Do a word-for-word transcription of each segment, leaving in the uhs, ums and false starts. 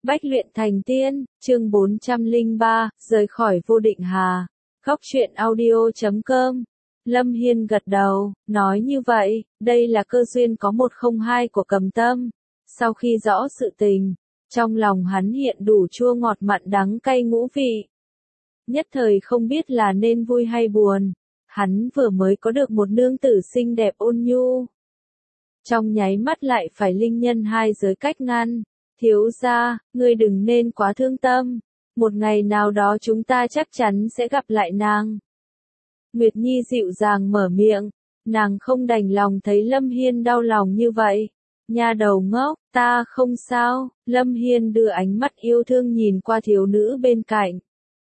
Bách luyện thành tiên, chương bốn trăm lẻ ba, rời khỏi vô định hà. Góc truyện audio chấm com. Lâm Hiên gật đầu, nói như vậy, đây là cơ duyên có một không hai của Cầm Tâm. Sau khi rõ sự tình, trong lòng hắn hiện đủ chua ngọt mặn đắng cay ngũ vị. Nhất thời không biết là nên vui hay buồn. Hắn vừa mới có được một nương tử xinh đẹp ôn nhu. Trong nháy mắt lại phải linh nhân hai giới cách ngăn. Thiếu gia, ngươi đừng nên quá thương tâm. Một ngày nào đó chúng ta chắc chắn sẽ gặp lại nàng. Nguyệt Nhi dịu dàng mở miệng. Nàng không đành lòng thấy Lâm Hiên đau lòng như vậy. Nha đầu ngốc, ta không sao. Lâm Hiên đưa ánh mắt yêu thương nhìn qua thiếu nữ bên cạnh.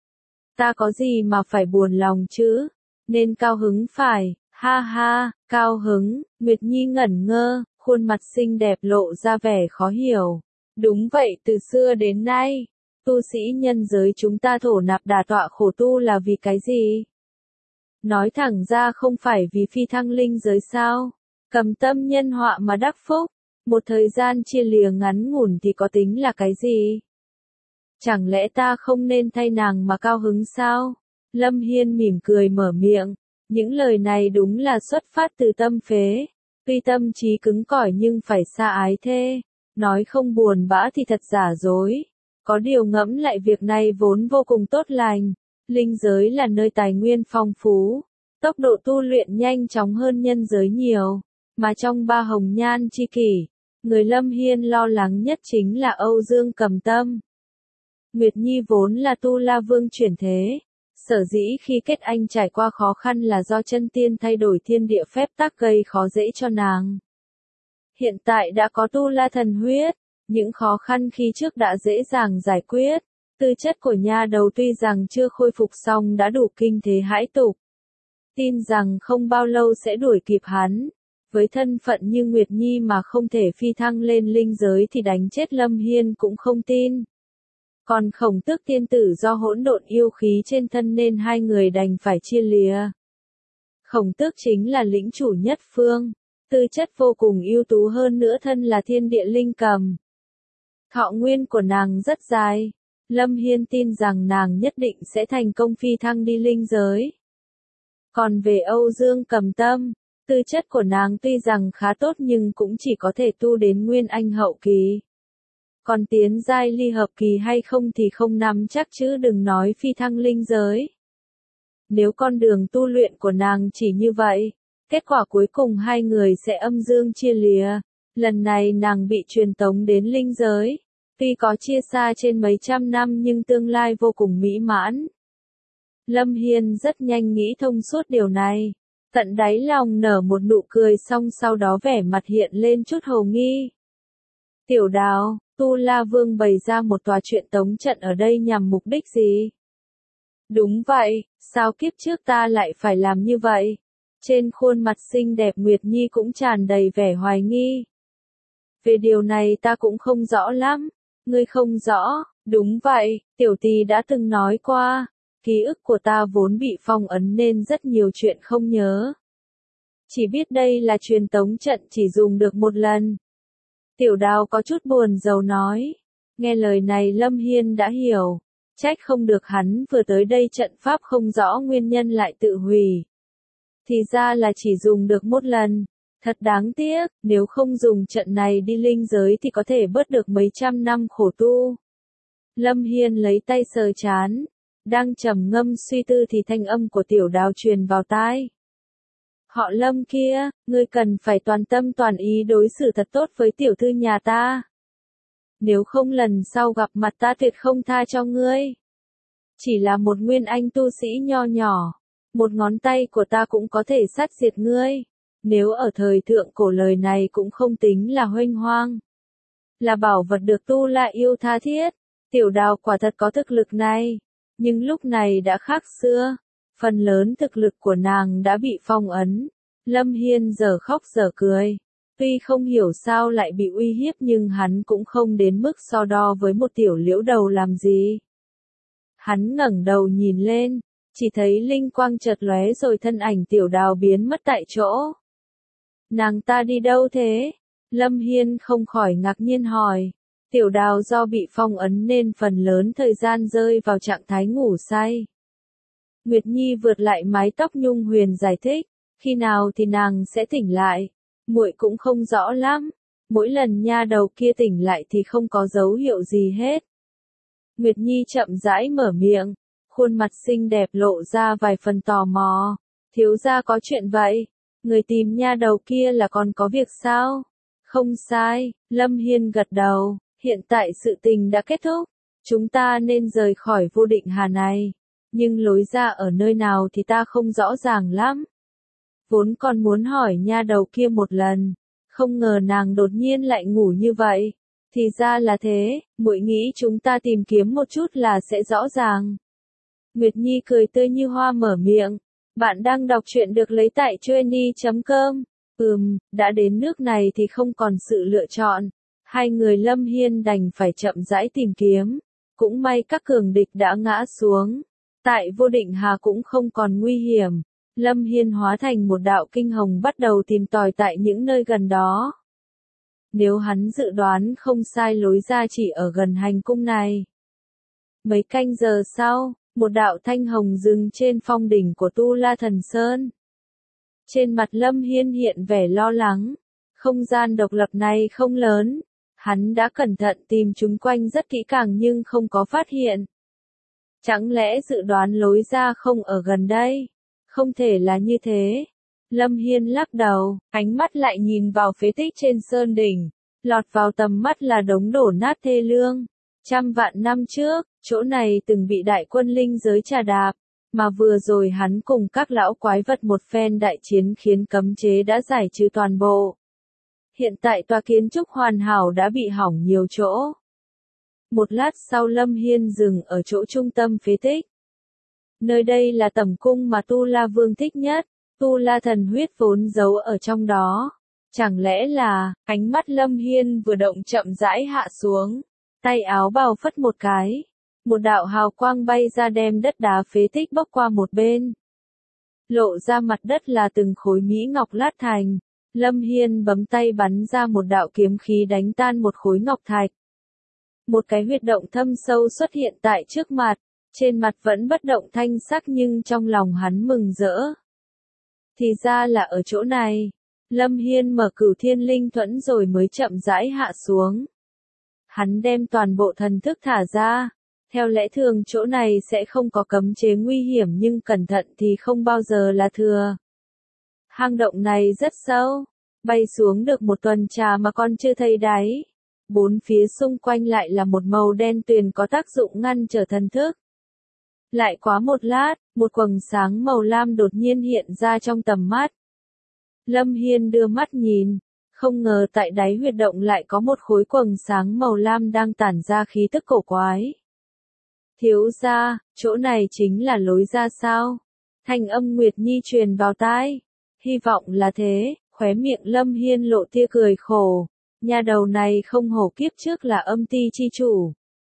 Ta có gì mà phải buồn lòng chứ? Nên cao hứng phải. Ha ha, cao hứng. Nguyệt Nhi ngẩn ngơ, khuôn mặt xinh đẹp lộ ra vẻ khó hiểu. Đúng vậy, từ xưa đến nay, tu sĩ nhân giới chúng ta thổ nạp đả tọa khổ tu là vì cái gì? Nói thẳng ra không phải vì phi thăng linh giới sao? Cầm tâm nhân họa mà đắc phúc, một thời gian chia lìa ngắn ngủn thì có tính là cái gì? Chẳng lẽ ta không nên thay nàng mà cao hứng sao? Lâm Hiên mỉm cười mở miệng, những lời này đúng là xuất phát từ tâm phế, tuy tâm trí cứng cỏi nhưng phải xa ái thê. Nói không buồn bã thì thật giả dối. Có điều ngẫm lại việc này vốn vô cùng tốt lành. Linh giới là nơi tài nguyên phong phú. Tốc độ tu luyện nhanh chóng hơn nhân giới nhiều. Mà trong ba hồng nhan chi kỷ, người Lâm Hiên lo lắng nhất chính là Âu Dương Cầm Tâm. Nguyệt Nhi vốn là tu la vương chuyển thế. Sở dĩ khi kết anh trải qua khó khăn là do chân tiên thay đổi thiên địa phép tắc gây khó dễ cho nàng. Hiện tại đã có tu la thần huyết, những khó khăn khi trước đã dễ dàng giải quyết. Tư chất của nha đầu tuy rằng chưa khôi phục xong đã đủ kinh thế hãi tục. Tin rằng không bao lâu sẽ đuổi kịp hắn. Với thân phận như Nguyệt Nhi mà không thể phi thăng lên linh giới thì đánh chết Lâm Hiên cũng không tin. Còn Khổng Tước tiên tử do hỗn độn yêu khí trên thân nên hai người đành phải chia lìa. Khổng Tước chính là lĩnh chủ nhất phương. Tư chất vô cùng ưu tú hơn nữa thân là thiên địa linh cầm. Thọ nguyên của nàng rất dài. Lâm Hiên tin rằng nàng nhất định sẽ thành công phi thăng đi linh giới. Còn về Âu Dương Cầm Tâm, tư chất của nàng tuy rằng khá tốt nhưng cũng chỉ có thể tu đến nguyên anh hậu kỳ. Còn tiến giai ly hợp kỳ hay không thì không nắm chắc chứ đừng nói phi thăng linh giới. Nếu con đường tu luyện của nàng chỉ như vậy, kết quả cuối cùng hai người sẽ âm dương chia lìa. Lần này nàng bị truyền tống đến linh giới. Tuy có chia xa trên mấy trăm năm nhưng tương lai vô cùng mỹ mãn. Lâm Hiên rất nhanh nghĩ thông suốt điều này. Tận đáy lòng nở một nụ cười xong sau đó vẻ mặt hiện lên chút hồ nghi. Tiểu Đào, Tu La Vương bày ra một tòa truyền tống trận ở đây nhằm mục đích gì? Đúng vậy, sao kiếp trước ta lại phải làm như vậy? Trên khuôn mặt xinh đẹp Nguyệt Nhi cũng tràn đầy vẻ hoài nghi. Về điều này ta cũng không rõ lắm. Ngươi không rõ, đúng vậy, tiểu tỳ đã từng nói qua. Ký ức của ta vốn bị phong ấn nên rất nhiều chuyện không nhớ. Chỉ biết đây là truyền tống trận chỉ dùng được một lần. Tiểu Đào có chút buồn rầu nói. Nghe lời này Lâm Hiên đã hiểu. Trách không được hắn vừa tới đây trận pháp không rõ nguyên nhân lại tự hủy. Thì ra là chỉ dùng được một lần. Thật đáng tiếc, nếu không dùng trận này đi linh giới thì có thể bớt được mấy trăm năm khổ tu. Lâm Hiên lấy tay sờ chán. Đang trầm ngâm suy tư thì thanh âm của Tiểu Đào truyền vào tai. Họ Lâm kia, ngươi cần phải toàn tâm toàn ý đối xử thật tốt với tiểu thư nhà ta. Nếu không lần sau gặp mặt ta tuyệt không tha cho ngươi. Chỉ là một nguyên anh tu sĩ nho nhỏ. Một ngón tay của ta cũng có thể sát diệt ngươi. Nếu ở thời thượng cổ lời này cũng không tính là huênh hoang. Là bảo vật được tu la yêu tha thiết. Tiểu Đào quả thật có thực lực này. Nhưng lúc này đã khác xưa. Phần lớn thực lực của nàng đã bị phong ấn. Lâm Hiên giờ khóc giờ cười. Tuy không hiểu sao lại bị uy hiếp nhưng hắn cũng không đến mức so đo với một tiểu liễu đầu làm gì. Hắn ngẩng đầu nhìn lên. Chỉ thấy linh quang chợt lóe rồi thân ảnh Tiểu Đào biến mất tại chỗ. Nàng ta đi đâu thế? Lâm Hiên không khỏi ngạc nhiên hỏi. Tiểu Đào do bị phong ấn nên phần lớn thời gian rơi vào trạng thái ngủ say. Nguyệt Nhi vượt lại mái tóc Nhung Huyền giải thích, khi nào thì nàng sẽ tỉnh lại, muội cũng không rõ lắm, mỗi lần nha đầu kia tỉnh lại thì không có dấu hiệu gì hết. Nguyệt Nhi chậm rãi mở miệng, khuôn mặt xinh đẹp lộ ra vài phần tò mò, thiếu gia có chuyện vậy, người tìm nha đầu kia là còn có việc sao? Không sai, Lâm Hiên gật đầu, hiện tại sự tình đã kết thúc, chúng ta nên rời khỏi vô định hà này, nhưng lối ra ở nơi nào thì ta không rõ ràng lắm. Vốn còn muốn hỏi nha đầu kia một lần, không ngờ nàng đột nhiên lại ngủ như vậy. Thì ra là thế, muội nghĩ chúng ta tìm kiếm một chút là sẽ rõ ràng. Nguyệt Nhi cười tươi như hoa mở miệng, bạn đang đọc truyện được lấy tại chuyenny chấm com. Ừm, đã đến nước này thì không còn sự lựa chọn. Hai người Lâm Hiên đành phải chậm rãi tìm kiếm. Cũng may các cường địch đã ngã xuống. Tại vô định hà cũng không còn nguy hiểm. Lâm Hiên hóa thành một đạo kinh hồng bắt đầu tìm tòi tại những nơi gần đó. Nếu hắn dự đoán không sai lối ra chỉ ở gần hành cung này. Mấy canh giờ sau, một đạo thanh hồng dừng trên phong đỉnh của Tu La Thần Sơn. Trên mặt Lâm Hiên hiện vẻ lo lắng. Không gian độc lập này không lớn. Hắn đã cẩn thận tìm chúng quanh rất kỹ càng nhưng không có phát hiện. Chẳng lẽ dự đoán lối ra không ở gần đây? Không thể là như thế. Lâm Hiên lắc đầu, ánh mắt lại nhìn vào phế tích trên sơn đỉnh. Lọt vào tầm mắt là đống đổ nát thê lương. Trăm vạn năm trước, chỗ này từng bị đại quân linh giới trà đạp. Mà vừa rồi hắn cùng các lão quái vật một phen đại chiến khiến cấm chế đã giải trừ toàn bộ. Hiện tại tòa kiến trúc hoàn hảo đã bị hỏng nhiều chỗ. Một lát sau Lâm Hiên dừng ở chỗ trung tâm phế tích. Nơi đây là tẩm cung mà Tu La Vương thích nhất, Tu La thần huyết vốn giấu ở trong đó. Chẳng lẽ là, ánh mắt Lâm Hiên vừa động chậm rãi hạ xuống, tay áo bào phất một cái. Một đạo hào quang bay ra đem đất đá phế tích bốc qua một bên. Lộ ra mặt đất là từng khối mỹ ngọc lát thành. Lâm Hiên bấm tay bắn ra một đạo kiếm khí đánh tan một khối ngọc thạch. Một cái huyệt động thâm sâu xuất hiện tại trước mặt. Trên mặt vẫn bất động thanh sắc nhưng trong lòng hắn mừng rỡ. Thì ra là ở chỗ này. Lâm Hiên mở Cửu Thiên Linh Thuẫn rồi mới chậm rãi hạ xuống. Hắn đem toàn bộ thần thức thả ra. Theo lẽ thường chỗ này sẽ không có cấm chế nguy hiểm nhưng cẩn thận thì không bao giờ là thừa. Hang động này rất sâu. Bay xuống được một tuần trà mà còn chưa thấy đáy. Bốn phía xung quanh lại là một màu đen tuyền có tác dụng ngăn trở thần thức. Lại quá một lát, một quầng sáng màu lam đột nhiên hiện ra trong tầm mắt. Lâm Hiên đưa mắt nhìn, không ngờ tại đáy huyệt động lại có một khối quầng sáng màu lam đang tản ra khí tức cổ quái. Thiếu gia, chỗ này chính là lối ra sao? Thanh âm Nguyệt Nhi truyền vào tai. Hy vọng là thế, khóe miệng Lâm Hiên lộ tia cười khổ. Nhà đầu này không hổ kiếp trước là âm ti chi chủ.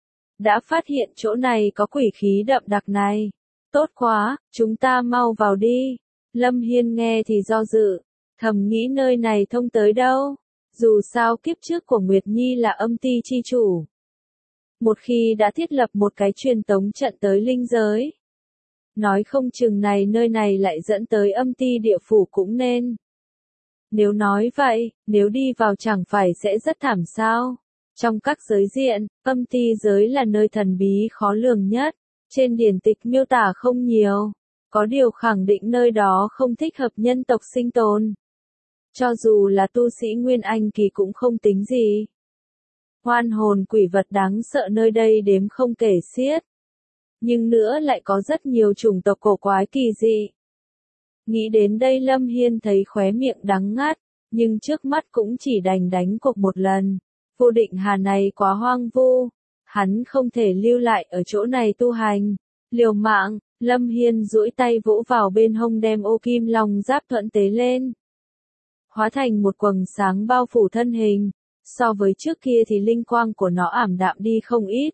Đã phát hiện chỗ này có quỷ khí đậm đặc này. Tốt quá, chúng ta mau vào đi. Lâm Hiên nghe thì do dự, thầm nghĩ nơi này thông tới đâu. Dù sao kiếp trước của Nguyệt Nhi là âm ti chi chủ. Một khi đã thiết lập một cái truyền tống trận tới linh giới. Nói không chừng này nơi này lại dẫn tới âm ti địa phủ cũng nên. Nếu nói vậy, nếu đi vào chẳng phải sẽ rất thảm sao? Trong các giới diện, âm ti giới là nơi thần bí khó lường nhất. Trên điển tịch miêu tả không nhiều. Có điều khẳng định nơi đó không thích hợp nhân tộc sinh tồn. Cho dù là tu sĩ Nguyên Anh kỳ cũng không tính gì. Hoan hồn quỷ vật đáng sợ nơi đây đếm không kể xiết. Nhưng nữa lại có rất nhiều chủng tộc cổ quái kỳ dị. Nghĩ đến đây Lâm Hiên thấy khóe miệng đắng ngắt, nhưng trước mắt cũng chỉ đành đánh cuộc một lần. Vô định hà này quá hoang vu, hắn không thể lưu lại ở chỗ này tu hành. Liều mạng, Lâm Hiên duỗi tay vỗ vào bên hông đem ô kim long giáp thuẫn tế lên. Hóa thành một quầng sáng bao phủ thân hình, so với trước kia thì linh quang của nó ảm đạm đi không ít.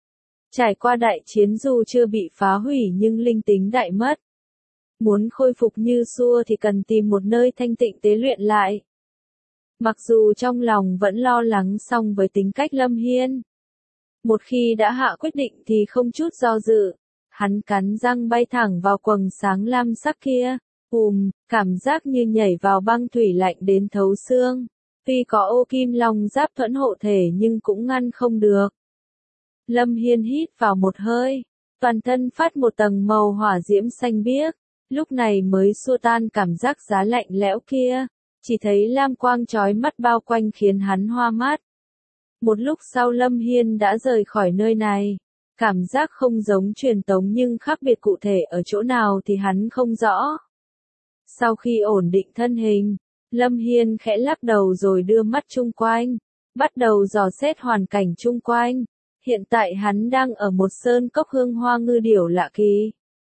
Trải qua đại chiến dù chưa bị phá hủy nhưng linh tính đại mất. Muốn khôi phục như xưa thì cần tìm một nơi thanh tịnh tế luyện lại. Mặc dù trong lòng vẫn lo lắng song với tính cách Lâm Hiên, một khi đã hạ quyết định thì không chút do dự. Hắn cắn răng bay thẳng vào quầng sáng lam sắc kia. Ùm, cảm giác như nhảy vào băng thủy lạnh đến thấu xương. Tuy có ô kim long giáp thuẫn hộ thể nhưng cũng ngăn không được. Lâm Hiên hít vào một hơi, toàn thân phát một tầng màu hỏa diễm xanh biếc, lúc này mới xua tan cảm giác giá lạnh lẽo kia, chỉ thấy lam quang chói mắt bao quanh khiến hắn hoa mắt. Một lúc sau Lâm Hiên đã rời khỏi nơi này, cảm giác không giống truyền tống nhưng khác biệt cụ thể ở chỗ nào thì hắn không rõ. Sau khi ổn định thân hình, Lâm Hiên khẽ lắc đầu rồi đưa mắt chung quanh, bắt đầu dò xét hoàn cảnh chung quanh. Hiện tại hắn đang ở một sơn cốc hương hoa ngư điểu lạ kỳ.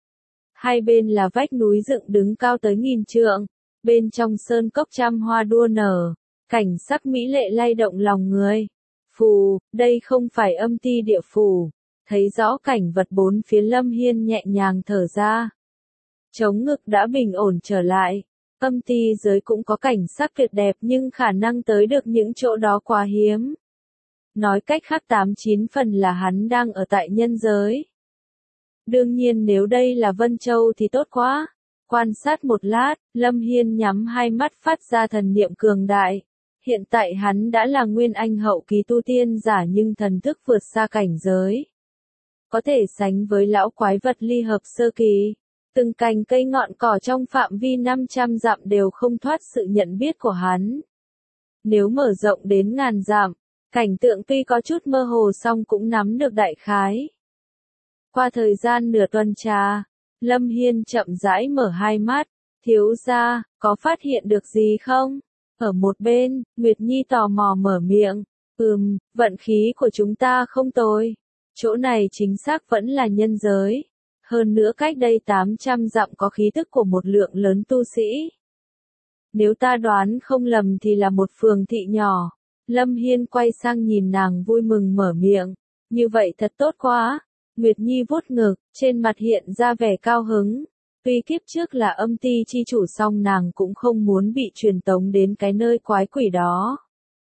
Hai bên là vách núi dựng đứng cao tới nghìn trượng, bên trong sơn cốc trăm hoa đua nở, cảnh sắc mỹ lệ lay động lòng người. Phù, đây không phải âm ti địa phủ, thấy rõ cảnh vật bốn phía Lâm Hiên nhẹ nhàng thở ra. Chống ngực đã bình ổn trở lại, âm ti giới cũng có cảnh sắc tuyệt đẹp nhưng khả năng tới được những chỗ đó quá hiếm. Nói cách khác tám chín phần là hắn đang ở tại nhân giới. Đương nhiên nếu đây là Vân Châu thì tốt quá. Quan sát một lát, Lâm Hiên nhắm hai mắt phát ra thần niệm cường đại. Hiện tại hắn đã là nguyên anh hậu kỳ tu tiên giả nhưng thần thức vượt xa cảnh giới. Có thể sánh với lão quái vật ly hợp sơ kỳ. Từng cành cây ngọn cỏ trong phạm vi năm trăm dặm đều không thoát sự nhận biết của hắn. Nếu mở rộng đến ngàn dặm, cảnh tượng tuy có chút mơ hồ song cũng nắm được đại khái. Qua thời gian nửa tuần trà, Lâm Hiên chậm rãi mở hai mắt, thiếu gia, có phát hiện được gì không? Ở một bên, Nguyệt Nhi tò mò mở miệng, ừm, vận khí của chúng ta không tồi. Chỗ này chính xác vẫn là nhân giới. Hơn nữa cách đây tám trăm dặm có khí tức của một lượng lớn tu sĩ. Nếu ta đoán không lầm thì là một phường thị nhỏ. Lâm Hiên quay sang nhìn nàng vui mừng mở miệng. Như vậy thật tốt quá. Nguyệt Nhi vuốt ngực, trên mặt hiện ra vẻ cao hứng. Tuy kiếp trước là âm ti chi chủ song nàng cũng không muốn bị truyền tống đến cái nơi quái quỷ đó.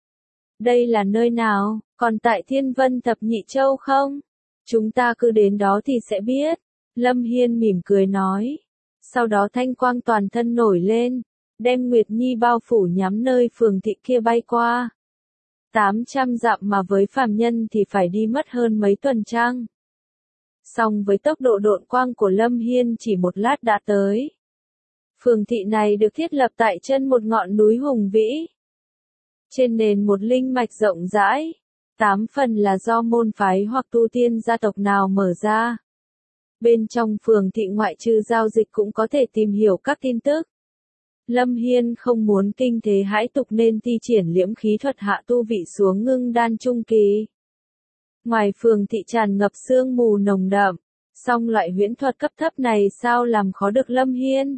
Đây là nơi nào, còn tại Thiên Vân Thập Nhị Châu không? Chúng ta cứ đến đó thì sẽ biết. Lâm Hiên mỉm cười nói. Sau đó thanh quang toàn thân nổi lên, đem Nguyệt Nhi bao phủ nhắm nơi phường thị kia bay qua. tám trăm dặm mà với phàm nhân thì phải đi mất hơn mấy tuần trăng. Song với tốc độ độn quang của Lâm Hiên chỉ một lát đã tới. Phường thị này được thiết lập tại chân một ngọn núi hùng vĩ. Trên nền một linh mạch rộng rãi, tám phần là do môn phái hoặc tu tiên gia tộc nào mở ra. Bên trong phường thị ngoại trừ giao dịch cũng có thể tìm hiểu các tin tức. Lâm Hiên không muốn kinh thế hãi tục nên thi triển liễm khí thuật hạ tu vị xuống ngưng đan trung kỳ. Ngoài phường thị tràn ngập sương mù nồng đậm, song loại huyễn thuật cấp thấp này sao làm khó được Lâm Hiên.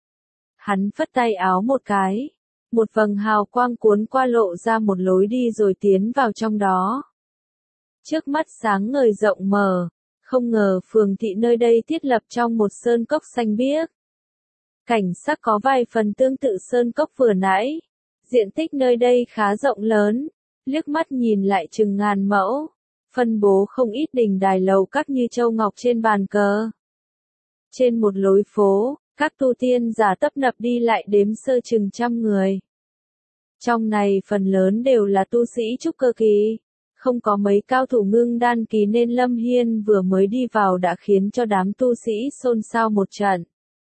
Hắn phất tay áo một cái, một vầng hào quang cuốn qua lộ ra một lối đi rồi tiến vào trong đó. Trước mắt sáng ngời rộng mở, không ngờ phường thị nơi đây thiết lập trong một sơn cốc xanh biếc. Cảnh sắc có vài phần tương tự sơn cốc vừa nãy, diện tích nơi đây khá rộng lớn, liếc mắt nhìn lại chừng ngàn mẫu, phân bố không ít đình đài lầu các như châu ngọc trên bàn cờ. Trên một lối phố, các tu tiên giả tấp nập đi lại đếm sơ chừng trăm người. Trong này phần lớn đều là tu sĩ trúc cơ kỳ, không có mấy cao thủ ngưng đan kỳ nên Lâm Hiên vừa mới đi vào đã khiến cho đám tu sĩ xôn xao một trận.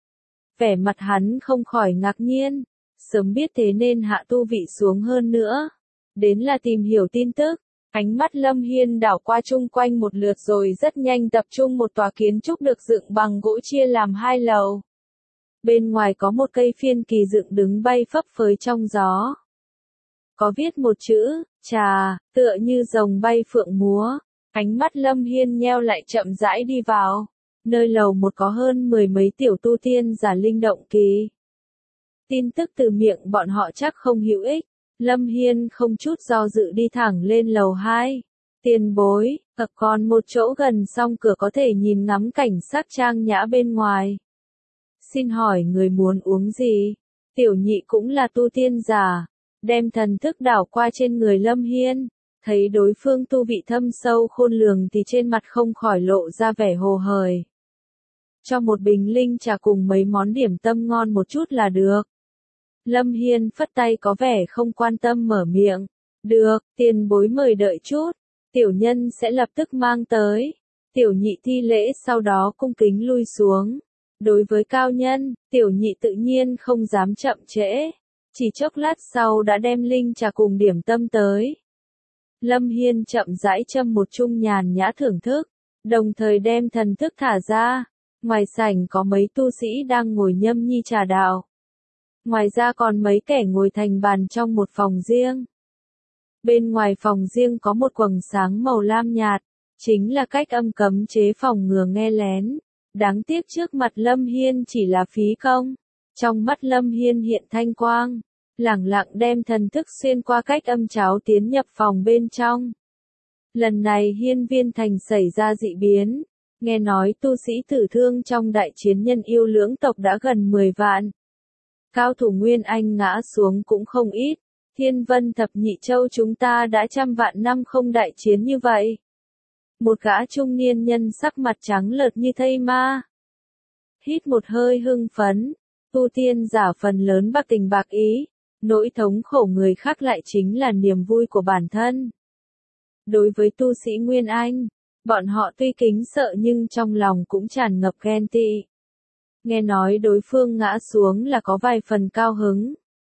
Vẻ mặt hắn không khỏi ngạc nhiên, sớm biết thế nên hạ tu vị xuống hơn nữa. Đến là tìm hiểu tin tức, ánh mắt Lâm Hiên đảo qua chung quanh một lượt rồi rất nhanh tập trung một tòa kiến trúc được dựng bằng gỗ chia làm hai lầu. Bên ngoài có một cây phiên kỳ dựng đứng bay phấp phới trong gió. Có viết một chữ, trà, tựa như rồng bay phượng múa. Ánh mắt Lâm Hiên nheo lại chậm rãi đi vào. Nơi lầu một có hơn mười mấy tiểu tu tiên giả linh động kỳ. Tin tức từ miệng bọn họ chắc không hữu ích. Lâm Hiên không chút do dự đi thẳng lên lầu hai. Tiền bối, ập còn một chỗ gần song cửa có thể nhìn ngắm cảnh sắc trang nhã bên ngoài. Xin hỏi người muốn uống gì? Tiểu nhị cũng là tu tiên giả. đem thần thức đảo qua trên người Lâm Hiên, thấy đối phương tu vị thâm sâu khôn lường thì trên mặt không khỏi lộ ra vẻ hồ hởi. Cho một bình linh trà cùng mấy món điểm tâm ngon một chút là được. Lâm Hiên phất tay có vẻ không quan tâm mở miệng. Được, tiền bối mời đợi chút, tiểu nhân sẽ lập tức mang tới. Tiểu nhị thi lễ sau đó cung kính lui xuống. Đối với cao nhân, tiểu nhị tự nhiên không dám chậm trễ. Chỉ chốc lát sau đã đem linh trà cùng điểm tâm tới. Lâm Hiên chậm rãi châm một chung nhàn nhã thưởng thức, đồng thời đem thần thức thả ra. Ngoài sảnh có mấy tu sĩ đang ngồi nhâm nhi trà đạo. Ngoài ra còn mấy kẻ ngồi thành bàn trong một phòng riêng. Bên ngoài phòng riêng có một quầng sáng màu lam nhạt, chính là cách âm cấm chế phòng ngừa nghe lén. Đáng tiếc trước mặt Lâm Hiên chỉ là phí công. Trong mắt Lâm Hiên hiện thanh quang, lẳng lặng đem thần thức xuyên qua cách âm cháo tiến nhập phòng bên trong. Lần này Hiên Viên Thành xảy ra dị biến. Nghe nói tu sĩ tử thương trong đại chiến nhân yêu lưỡng tộc đã gần mười vạn. Cao thủ Nguyên Anh ngã xuống cũng không ít. Thiên Vân Thập Nhị Châu chúng ta đã trăm vạn năm không đại chiến như vậy. Một gã trung niên nhân sắc mặt trắng lợt như thây ma. Hít một hơi hưng phấn. Tu tiên giả phần lớn bạc tình bạc ý. Nỗi thống khổ người khác lại chính là niềm vui của bản thân. Đối với tu sĩ Nguyên Anh, bọn họ tuy kính sợ nhưng trong lòng cũng tràn ngập ghen tị. Nghe nói đối phương ngã xuống là có vài phần cao hứng.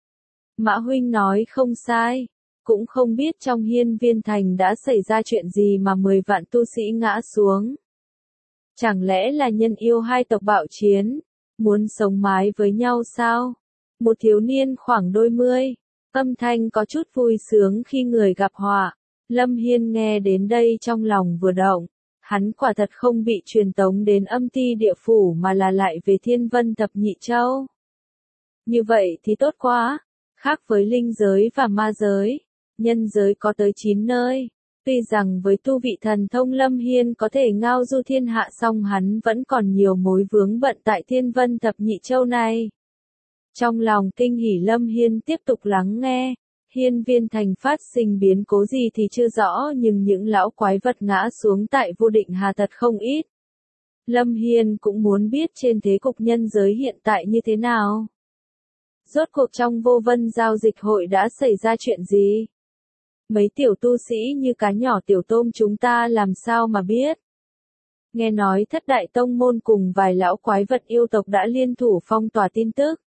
Mã huynh nói không sai, cũng không biết trong Hiên Viên Thành đã xảy ra chuyện gì mà mười vạn tu sĩ ngã xuống. Chẳng lẽ là nhân yêu hai tộc bạo chiến, muốn sống mái với nhau sao? Một thiếu niên khoảng đôi mươi, âm thanh có chút vui sướng khi người gặp họa. Lâm Hiên nghe đến đây trong lòng vừa động, hắn quả thật không bị truyền tống đến âm ti địa phủ mà là lại về Thiên Vân Thập Nhị Châu. Như vậy thì tốt quá, khác với linh giới và ma giới, nhân giới có tới chín nơi. Tuy rằng với tu vị thần thông Lâm Hiên có thể ngao du thiên hạ song hắn vẫn còn nhiều mối vướng bận tại Thiên Vân Thập Nhị Châu này. Trong lòng kinh hỉ Lâm Hiên tiếp tục lắng nghe. Hiên Viên Thành phát sinh biến cố gì thì chưa rõ nhưng những lão quái vật ngã xuống tại Vô Định Hà thật không ít. Lâm Hiên cũng muốn biết trên thế cục nhân giới hiện tại như thế nào. Rốt cuộc trong Vô Vân giao dịch hội đã xảy ra chuyện gì? Mấy tiểu tu sĩ như cá nhỏ tiểu tôm chúng ta làm sao mà biết? Nghe nói thất đại tông môn cùng vài lão quái vật yêu tộc đã liên thủ phong tỏa tin tức.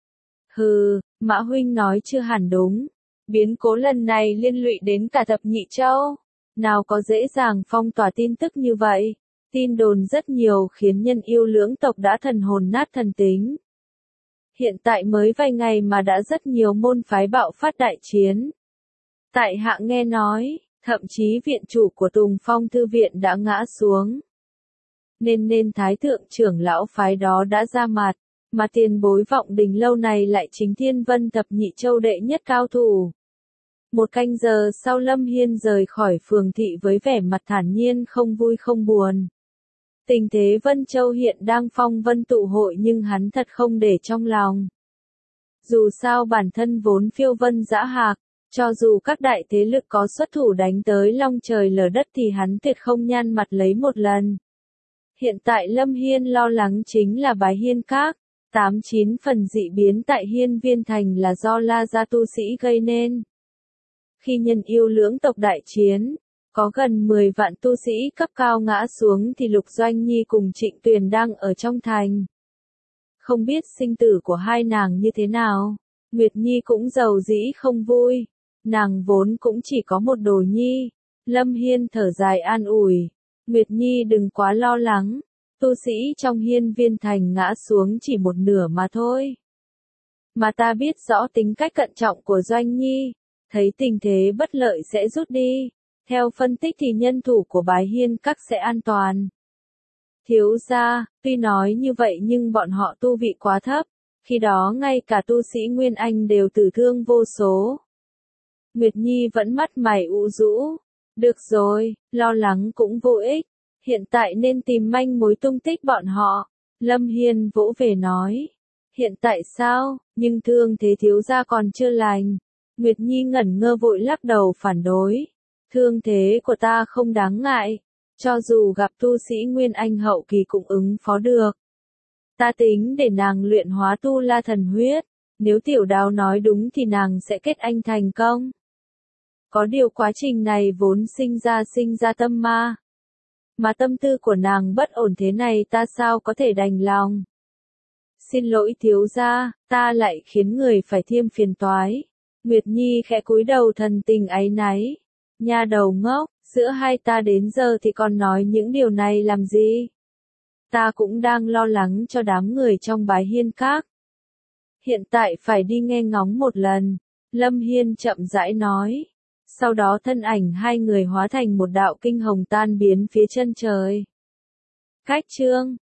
Hừ, Mã huynh nói chưa hẳn đúng. Biến cố lần này liên lụy đến cả Thập Nhị Châu. Nào có dễ dàng phong tỏa tin tức như vậy. Tin đồn rất nhiều khiến nhân yêu lưỡng tộc đã thần hồn nát thần tính. Hiện tại mới vài ngày mà đã rất nhiều môn phái bạo phát đại chiến. Tại hạ nghe nói, thậm chí viện chủ của Tùng Phong Thư Viện đã ngã xuống. Nên nên Thái Thượng trưởng lão phái đó đã ra mặt. Mà tiền bối Vọng Đình lâu này lại chính Thiên Vân Thập Nhị Châu đệ nhất cao thủ. Một canh giờ sau Lâm Hiên rời khỏi phường thị với vẻ mặt thản nhiên không vui không buồn. Tình thế Vân Châu hiện đang phong vân tụ hội nhưng hắn thật không để trong lòng. Dù sao bản thân vốn phiêu vân dã hạc, cho dù các đại thế lực có xuất thủ đánh tới long trời lở đất thì hắn tuyệt không nhăn mặt lấy một lần. Hiện tại Lâm Hiên lo lắng chính là Bái Hiên Các. Tám chín phần dị biến tại Hiên Viên Thành là do La Gia tu sĩ gây nên. Khi nhân yêu lưỡng tộc đại chiến, có gần mười vạn tu sĩ cấp cao ngã xuống thì Lục Doanh Nhi cùng Trịnh Tuyền đang ở trong thành. Không biết sinh tử của hai nàng như thế nào, Nguyệt Nhi cũng giàu dĩ không vui, nàng vốn cũng chỉ có một đồ nhi. Lâm Hiên thở dài an ủi, Nguyệt Nhi đừng quá lo lắng. Tu sĩ trong Hiên Viên Thành ngã xuống chỉ một nửa mà thôi. Mà ta biết rõ tính cách cẩn trọng của Doanh Nhi, thấy tình thế bất lợi sẽ rút đi. Theo phân tích thì nhân thủ của Bái Hiên Các sẽ an toàn. Thiếu gia, tuy nói như vậy nhưng bọn họ tu vị quá thấp, khi đó ngay cả tu sĩ Nguyên Anh đều tử thương vô số. Nguyệt Nhi vẫn mắt mày u rũ. Được rồi, lo lắng cũng vô ích. Hiện tại nên tìm manh mối tung tích bọn họ. Lâm Hiên vỗ về nói. Hiện tại sao, nhưng thương thế thiếu gia còn chưa lành. Nguyệt Nhi ngẩn ngơ vội lắc đầu phản đối. Thương thế của ta không đáng ngại. Cho dù gặp tu sĩ Nguyên Anh hậu kỳ cũng ứng phó được. Ta tính để nàng luyện hóa tu la thần huyết. Nếu tiểu đào nói đúng thì nàng sẽ kết anh thành công. Có điều quá trình này vốn sinh ra sinh ra tâm ma. Mà tâm tư của nàng bất ổn thế này ta sao có thể đành lòng. Xin lỗi thiếu gia, ta lại khiến người phải thêm phiền toái. Nguyệt Nhi khẽ cúi đầu thần tình áy náy. Nha đầu ngốc, giữa hai ta đến giờ thì còn nói những điều này làm gì? Ta cũng đang lo lắng cho đám người trong Bái Hiên Các. Hiện tại phải đi nghe ngóng một lần, Lâm Hiên chậm rãi nói. Sau đó thân ảnh hai người hóa thành một đạo kinh hồng tan biến phía chân trời. Cách chương